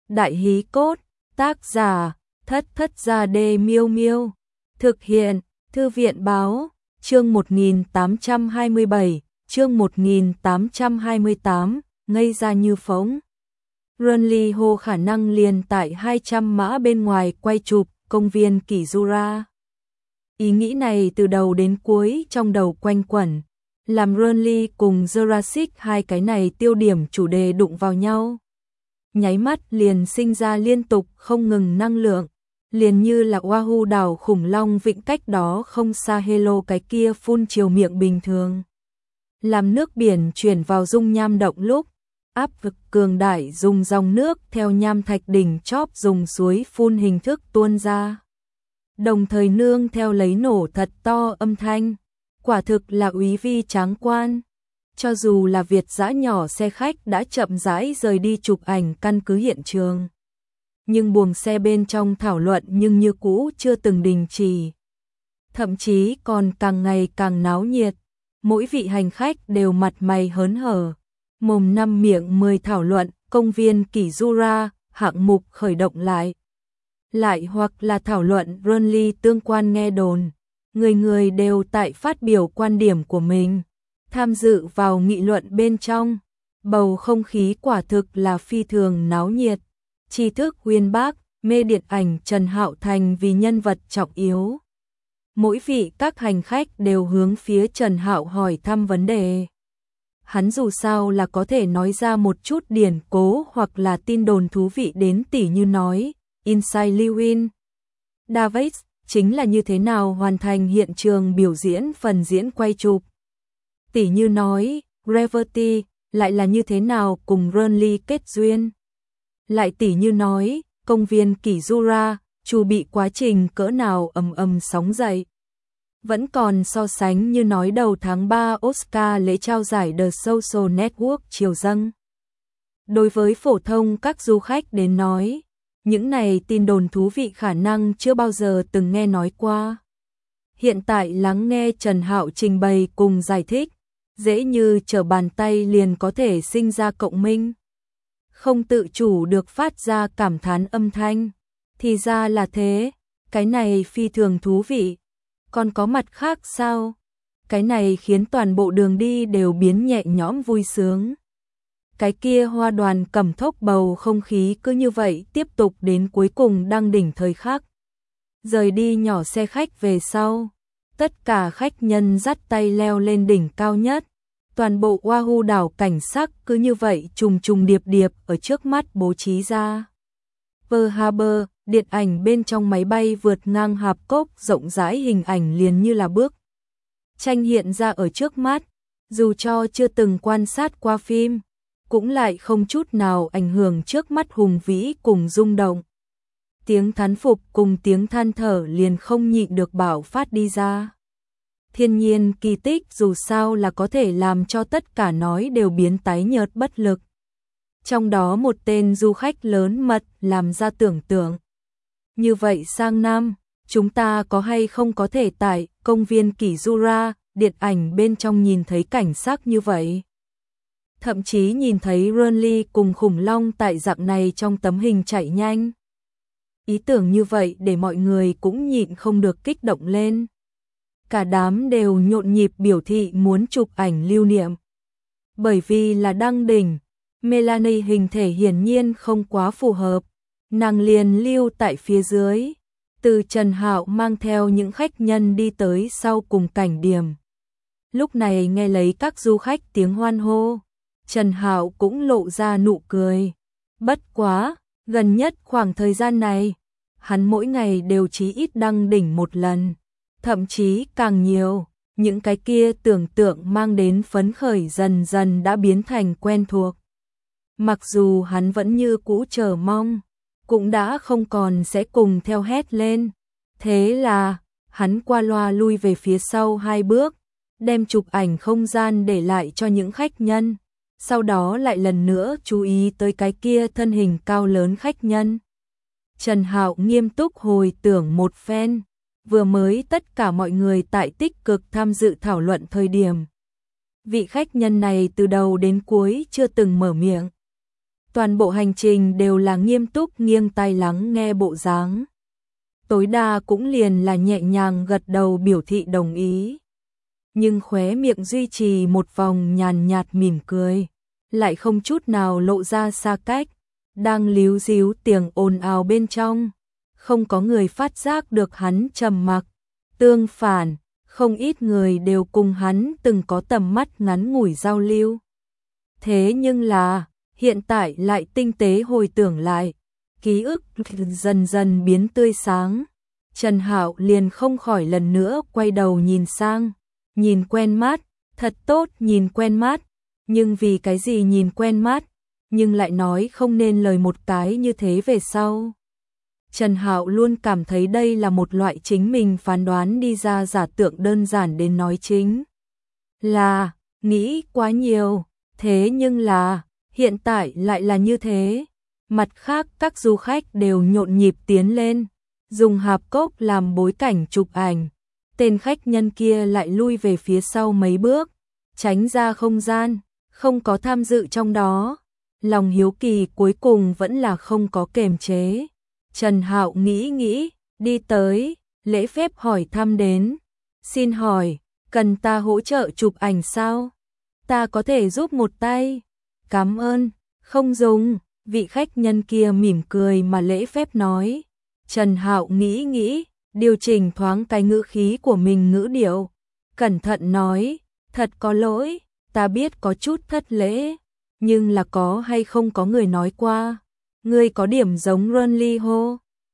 Đại hí cốt, tác giả, Thất Thất Gia Đê Miêu Miêu. Thực hiện, Thư viện báo, chương 1827, chương 1828, ngây ra như phóng. Renly hô khả năng liền tại 200 mã bên ngoài quay chụp công viên Kizura. Ý nghĩ này từ đầu đến cuối trong đầu quanh quẩn, làm Renly cùng Jurassic hai cái này tiêu điểm chủ đề đụng vào nhau. Nháy mắt liền sinh ra liên tục không ngừng năng lượng, liền như là Oahu đảo khủng long vịnh cách đó không xa Helo cái kia phun chiều miệng bình thường. Làm nước biển chuyển vào dung nham động lúc, áp lực cường đại dùng dòng nước theo nham thạch đỉnh chóp dùng suối phun hình thức tuôn ra. Đồng thời nương theo lấy nổ thật to âm thanh, quả thực là úy vi tráng quan. Cho dù là Việt dã nhỏ xe khách đã chậm rãi rời đi chụp ảnh căn cứ hiện trường, nhưng buồng xe bên trong thảo luận nhưng như cũ chưa từng đình chỉ. Thậm chí còn càng ngày càng náo nhiệt, mỗi vị hành khách đều mặt mày hớn hở, mồm năm miệng 10 thảo luận công viên Kizura hạng mục khởi động lại. Lại hoặc là thảo luận Renly tương quan nghe đồn, người người đều tại phát biểu quan điểm của mình, tham dự vào nghị luận bên trong. Bầu không khí quả thực là phi thường náo nhiệt. Tri thức uyên bác, mê điện ảnh Trần Hạo Thành vì nhân vật trọng yếu. Mỗi vị các hành khách đều hướng phía Trần Hạo hỏi thăm vấn đề. Hắn dù sao là có thể nói ra một chút điển cố hoặc là tin đồn thú vị đến tỉ như nói Inside Llewyn Davis chính là như thế nào hoàn thành hiện trường biểu diễn phần diễn quay chụp. Tỉ như nói Gravity lại là như thế nào cùng Renly kết duyên. Lại tỉ như nói công viên Kizura chu bị quá trình cỡ nào ầm ầm sóng dậy. Vẫn còn so sánh như nói đầu tháng 3 Oscar lễ trao giải The Social Network chiều dâng. Đối với phổ thông các du khách đến nói, những này tin đồn thú vị khả năng chưa bao giờ từng nghe nói qua. Hiện tại lắng nghe Trần Hạo trình bày cùng giải thích, dễ như trở bàn tay liền có thể sinh ra cộng minh. Không tự chủ được phát ra cảm thán âm thanh. Thì ra là thế, cái này phi thường thú vị. Còn có mặt khác sao? Cái này khiến toàn bộ đường đi đều biến nhẹ nhõm vui sướng. Cái kia hoa đoàn cầm thốc bầu không khí cứ như vậy tiếp tục đến cuối cùng đăng đỉnh thời khắc. Rời đi nhỏ xe khách về sau, tất cả khách nhân dắt tay leo lên đỉnh cao nhất. Toàn bộ Oahu đảo cảnh sắc cứ như vậy trùng trùng điệp điệp ở trước mắt bố trí ra. Pearl Harbor, điện ảnh bên trong máy bay vượt ngang hạp cốc rộng rãi hình ảnh liền như là bước tranh hiện ra ở trước mắt, dù cho chưa từng quan sát qua phim, cũng lại không chút nào ảnh hưởng trước mắt hùng vĩ cùng rung động. Tiếng thán phục cùng tiếng than thở liền không nhịn được bạo phát đi ra. Thiên nhiên kỳ tích dù sao là có thể làm cho tất cả nói đều biến tái nhợt bất lực. Trong đó một tên du khách lớn mật làm ra tưởng tượng. Như vậy sang năm, chúng ta có hay không có thể tại công viên Kizura, điện ảnh bên trong nhìn thấy cảnh sắc như vậy? Thậm chí nhìn thấy Renly cùng khủng long tại dạng này trong tấm hình chạy nhanh. Ý tưởng như vậy để mọi người cũng nhịn không được kích động lên. Cả đám đều nhộn nhịp biểu thị muốn chụp ảnh lưu niệm. Bởi vì là đăng đỉnh, Melanie hình thể hiển nhiên không quá phù hợp, nàng liền lưu tại phía dưới. Từ Trần Hạo mang theo những khách nhân đi tới sau cùng cảnh điểm. Lúc này nghe lấy các du khách tiếng hoan hô, Trần Hạo cũng lộ ra nụ cười. Bất quá, gần nhất khoảng thời gian này, hắn mỗi ngày đều chí ít đăng đỉnh một lần. Thậm chí càng nhiều, những cái kia tưởng tượng mang đến phấn khởi dần dần đã biến thành quen thuộc. Mặc dù hắn vẫn như cũ chờ mong, cũng đã không còn sẽ cùng theo hét lên. Thế là, hắn qua loa lui về phía sau 2 bước, đem chụp ảnh không gian để lại cho những khách nhân. Sau đó lại lần nữa chú ý tới cái kia thân hình cao lớn khách nhân. Trần Hạo nghiêm túc hồi tưởng một phen. Vừa mới tất cả mọi người tại tích cực tham dự thảo luận thời điểm. Vị khách nhân này từ đầu đến cuối chưa từng mở miệng. Toàn bộ hành trình đều là nghiêm túc nghiêng tai lắng nghe bộ dáng. Tối đa cũng liền là nhẹ nhàng gật đầu biểu thị đồng ý. Nhưng khóe miệng duy trì một vòng nhàn nhạt mỉm cười, lại không chút nào lộ ra xa cách, đang líu díu tiếng ồn ào bên trong. Không có người phát giác được hắn trầm mặc, tương phản, không ít người đều cùng hắn từng có tầm mắt ngắn ngủi giao lưu. Thế nhưng là, hiện tại lại tinh tế hồi tưởng lại, ký ức dần dần biến tươi sáng. Trần Hạo liền không khỏi lần nữa quay đầu nhìn sang, nhìn quen mắt, thật tốt nhìn quen mắt, nhưng vì cái gì nhìn quen mắt, nhưng lại nói không nên lời một cái như thế về sau. Trần Hạo luôn cảm thấy đây là một loại chính mình phán đoán đi ra giả tượng đơn giản đến nói chính là nghĩ quá nhiều, thế nhưng là hiện tại lại là như thế. Mặt khác các du khách đều nhộn nhịp tiến lên, dùng hạp cốc làm bối cảnh chụp ảnh. Tên khách nhân kia lại lui về phía sau mấy bước, tránh ra không gian, không có tham dự trong đó. Lòng hiếu kỳ cuối cùng vẫn là không có kềm chế. Trần Hạo nghĩ, đi tới, lễ phép hỏi thăm đến. Xin hỏi, cần ta hỗ trợ chụp ảnh sao? Ta có thể giúp một tay. Cảm ơn, không dùng, vị khách nhân kia mỉm cười mà lễ phép nói. Trần Hạo nghĩ, điều chỉnh thoáng cái ngữ khí của mình ngữ điệu. Cẩn thận nói, thật có lỗi, ta biết có chút thất lễ, nhưng là có hay không có người nói qua. Ngươi có điểm giống Ron Lee Ho.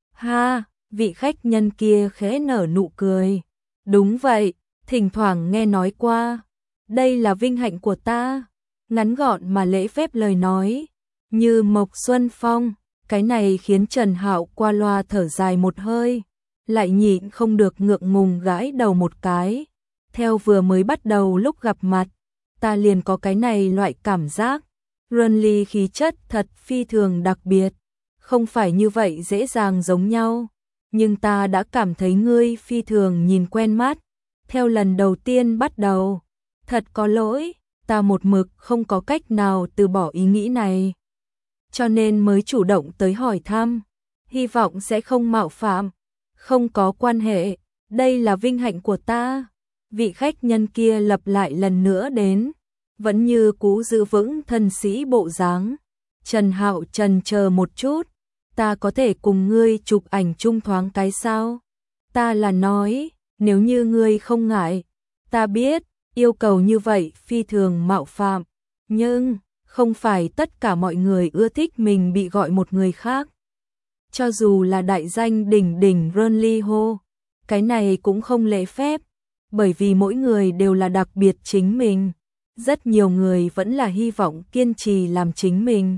Ha, vị khách nhân kia khẽ nở nụ cười. Đúng vậy, thỉnh thoảng nghe nói qua. Đây là vinh hạnh của ta. Ngắn gọn mà lễ phép lời nói, như Mộc Xuân Phong. Cái này khiến Trần Hạo qua loa thở dài một hơi, lại nhịn không được ngượng ngùng gãi đầu một cái. Theo vừa mới bắt đầu lúc gặp mặt, ta liền có cái này loại cảm giác. Runly khí chất thật phi thường đặc biệt, không phải như vậy dễ dàng giống nhau, nhưng ta đã cảm thấy ngươi phi thường nhìn quen mắt. Theo lần đầu tiên bắt đầu, thật có lỗi, ta một mực không có cách nào từ bỏ ý nghĩ này, cho nên mới chủ động tới hỏi thăm, hy vọng sẽ không mạo phạm. Không có quan hệ, đây là vinh hạnh của ta. Vị khách nhân kia lặp lại lần nữa đến, vẫn như cũ giữ vững thân sĩ bộ dáng. Trần Hạo chần chờ một chút, ta có thể cùng ngươi chụp ảnh chung thoáng cái sao? Ta là nói, nếu như ngươi không ngại, ta biết, yêu cầu như vậy phi thường mạo phạm, nhưng không phải tất cả mọi người ưa thích mình bị gọi một người khác. Cho dù là đại danh đỉnh đỉnh Ron Lee Ho, cái này cũng không lễ phép, bởi vì mỗi người đều là đặc biệt chính mình. Rất nhiều người vẫn là hy vọng kiên trì làm chính mình,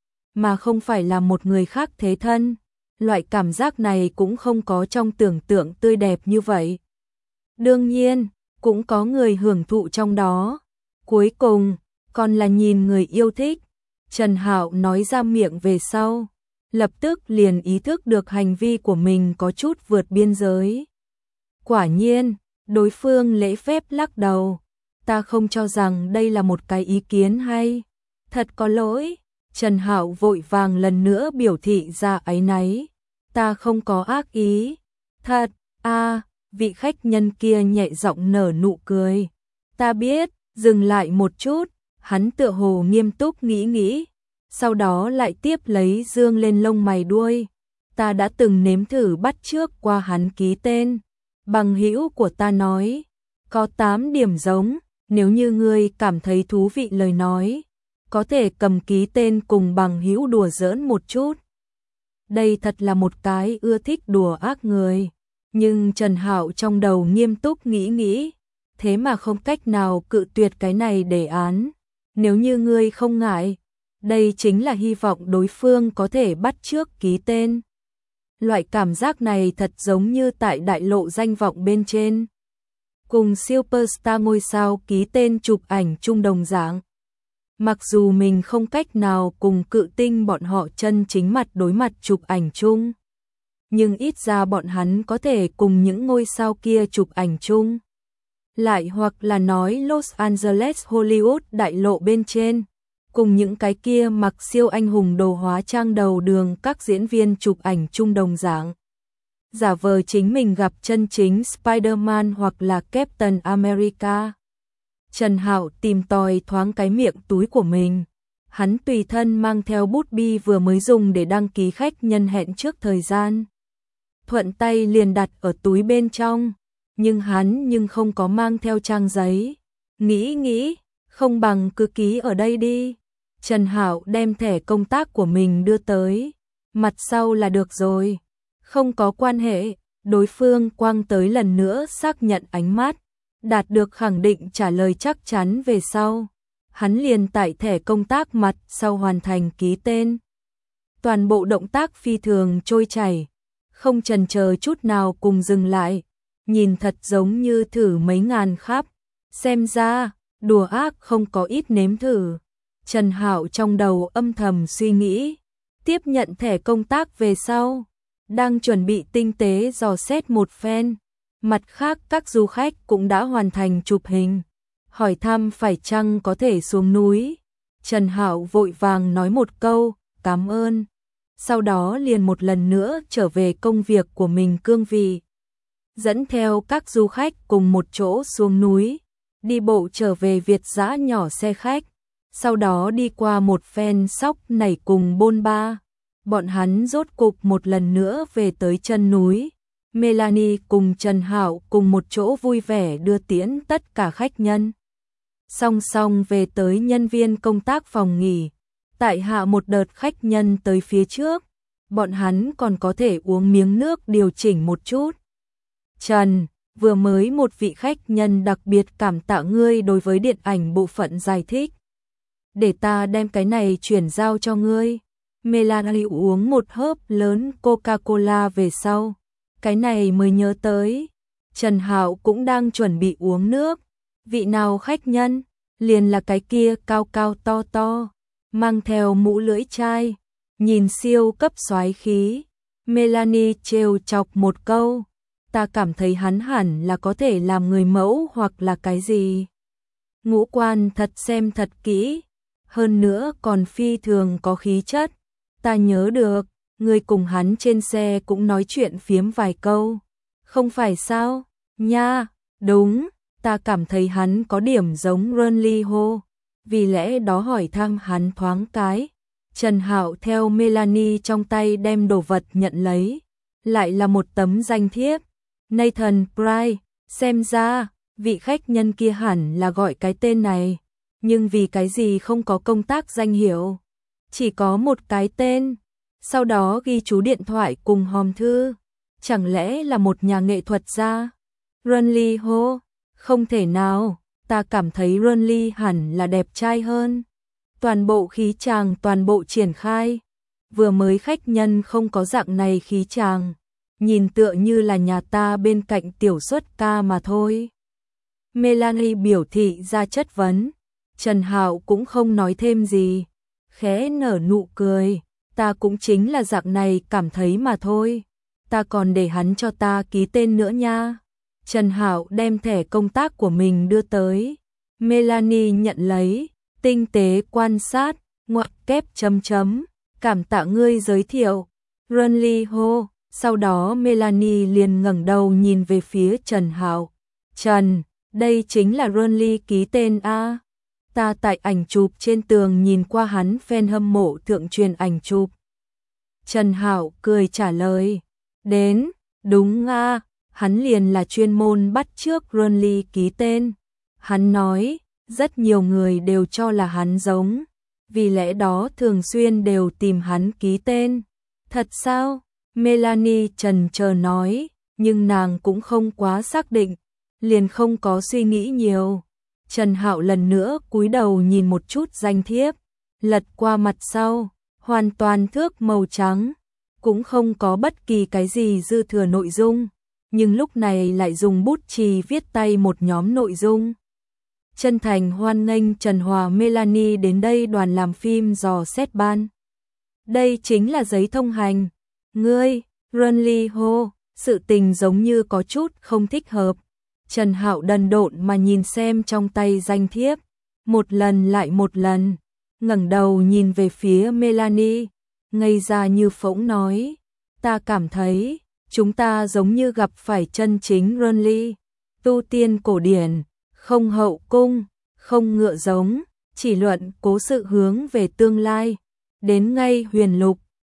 mà không phải là một người khác thế thân. Loại cảm giác này cũng không có trong tưởng tượng tươi đẹp như vậy. Đương nhiên, cũng có người hưởng thụ trong đó. Cuối cùng, còn là nhìn người yêu thích. Trần Hạo nói ra miệng về sau, lập tức liền ý thức được hành vi của mình có chút vượt biên giới. Quả nhiên, đối phương lễ phép lắc đầu. Ta không cho rằng đây là một cái ý kiến hay. Thật có lỗi. Trần Hạo vội vàng lần nữa biểu thị ra áy náy. Ta không có ác ý. Thật, vị khách nhân kia nhẹ giọng nở nụ cười. Ta biết, dừng lại một chút, hắn tựa hồ nghiêm túc nghĩ, sau đó lại tiếp lấy dương lên lông mày đuôi. Ta đã từng nếm thử bắt chước qua hắn ký tên. Bằng hữu của ta nói, có 8 điểm giống, nếu như ngươi cảm thấy thú vị lời nói, có thể cầm ký tên cùng bằng hữu đùa giỡn một chút. Đây thật là một cái ưa thích đùa ác người, nhưng Trần Hạo trong đầu nghiêm túc nghĩ, thế mà không cách nào cự tuyệt cái này đề án. Nếu như ngươi không ngại, đây chính là hy vọng đối phương có thể bắt chước ký tên. Loại cảm giác này thật giống như tại đại lộ danh vọng bên trên, cùng superstar ngôi sao ký tên chụp ảnh chung đồng dạng. Mặc dù mình không cách nào cùng cự tinh bọn họ chân chính mặt đối mặt chụp ảnh chung, nhưng ít ra bọn hắn có thể cùng những ngôi sao kia chụp ảnh chung. Lại hoặc là nói Los Angeles Hollywood đại lộ bên trên, cùng những cái kia mặc siêu anh hùng đồ hóa trang đầu đường các diễn viên chụp ảnh chung đồng dạng. Giả vờ chính mình gặp chân chính Spider-Man hoặc là Captain America. Trần Hạo tìm tòi thoáng cái miệng túi của mình. Hắn tùy thân mang theo bút bi vừa mới dùng để đăng ký khách nhân hẹn trước thời gian. Thuận tay liền đặt ở túi bên trong, nhưng hắn không có mang theo trang giấy. Nghĩ, không bằng cứ ký ở đây đi. Trần Hạo đem thẻ công tác của mình đưa tới, mặt sau là được rồi. Không có quan hệ, đối phương quăng tới lần nữa xác nhận ánh mắt, đạt được khẳng định trả lời chắc chắn về sau. Hắn liền tải thẻ công tác mặt sau hoàn thành ký tên. Toàn bộ động tác phi thường trôi chảy, không chần chờ chút nào cùng dừng lại, nhìn thật giống như thử mấy ngàn khắp. Xem ra, đùa ác không có ít nếm thử. Trần Hạo trong đầu âm thầm suy nghĩ, tiếp nhận thẻ công tác về sau, đang chuẩn bị tinh tế dò xét một phen. Mặt khác các du khách cũng đã hoàn thành chụp hình, hỏi thăm phải chăng có thể xuống núi. Trần Hạo vội vàng nói một câu, cảm ơn. Sau đó liền một lần nữa trở về công việc của mình cương vị. Dẫn theo các du khách cùng một chỗ xuống núi, đi bộ trở về Việt Dã nhỏ xe khách. Sau đó đi qua một phen sóc nảy cùng bôn ba. Bọn hắn rốt cục một lần nữa về tới chân núi. Melanie cùng Trần Hạo cùng một chỗ vui vẻ đưa tiễn tất cả khách nhân. Song song về tới nhân viên công tác phòng nghỉ. Tại hạ một đợt khách nhân tới phía trước. Bọn hắn còn có thể uống miếng nước điều chỉnh một chút. Trần, vừa mới một vị khách nhân đặc biệt cảm tạ ngươi đối với điện ảnh bộ phận giải thích. Để ta đem cái này chuyển giao cho ngươi. Melanie uống một hớp lớn Coca-Cola về sau. Cái này mới nhớ tới. Trần Hạo cũng đang chuẩn bị uống nước. Vị nào khách nhân? Liền là cái kia cao cao to to, mang theo mũ lưỡi chai, nhìn siêu cấp soái khí. Melanie trêu chọc một câu. Ta cảm thấy hắn hẳn là có thể làm người mẫu hoặc là cái gì. Ngũ quan thật xem thật kỹ. Hơn nữa còn phi thường có khí chất. Ta nhớ được, người cùng hắn trên xe cũng nói chuyện phiếm vài câu. Không phải sao? Nha, đúng, ta cảm thấy hắn có điểm giống Ron Lee Ho. Vì lẽ đó hỏi thăm hắn thoáng cái. Trần Hạo theo Melanie trong tay đem đồ vật nhận lấy. Lại là một tấm danh thiếp. Nathan Pryce, xem ra, vị khách nhân kia hẳn là gọi cái tên này. Nhưng vì cái gì không có công tác danh hiệu, chỉ có một cái tên, sau đó ghi chú điện thoại cùng hòm thư. Chẳng lẽ là một nhà nghệ thuật gia? Ron Lee Ho, không thể nào, ta cảm thấy Ron Lee hẳn là đẹp trai hơn. Toàn bộ khí chàng toàn bộ triển khai. Vừa mới khách nhân không có dạng này khí chàng, nhìn tựa như là nhà ta bên cạnh tiểu xuất ca mà thôi. Melanie biểu thị ra chất vấn. Trần Hạo cũng không nói thêm gì, khẽ nở nụ cười, ta cũng chính là dạng này cảm thấy mà thôi, ta còn để hắn cho ta ký tên nữa nha. Trần Hạo đem thẻ công tác của mình đưa tới, Melanie nhận lấy, tinh tế quan sát, ngoặc kép chấm chấm, cảm tạ ngươi giới thiệu, Ron Lee Ho. Sau đó Melanie liền ngẩng đầu nhìn về phía Trần Hạo. Trần, đây chính là Ron Lee ký tên a. Ta tại ảnh chụp trên tường nhìn qua hắn fan hâm mộ thượng truyền ảnh chụp. Trần Hạo cười trả lời. Đến, đúng a, hắn liền là chuyên môn bắt chước Ron Lee ký tên. Hắn nói, rất nhiều người đều cho là hắn giống, vì lẽ đó thường xuyên đều tìm hắn ký tên. Thật sao? Melanie chần chờ nói, nhưng nàng cũng không quá xác định, liền không có suy nghĩ nhiều. Trần Hạo lần nữa cúi đầu nhìn một chút danh thiếp, lật qua mặt sau, hoàn toàn thước màu trắng, cũng không có bất kỳ cái gì dư thừa nội dung, nhưng lúc này lại dùng bút chì viết tay một nhóm nội dung. Chân thành hoan nghênh Trần Hòa Melanie đến đây đoàn làm phim dò xét ban. Đây chính là giấy thông hành. Ngươi, Ron Lee Ho, sự tình giống như có chút không thích hợp. Trần Hạo đần độn mà nhìn xem trong tay danh thiếp, một lần lại một lần. ngẩng đầu nhìn về phía Melanie, ngây ra như phỗng nói, ta cảm thấy, chúng ta giống như gặp phải chân chính Renly, tu tiên cổ điển, không hậu cung, không ngựa giống, chỉ luận cố sự hướng về tương lai, đến ngay huyền lục,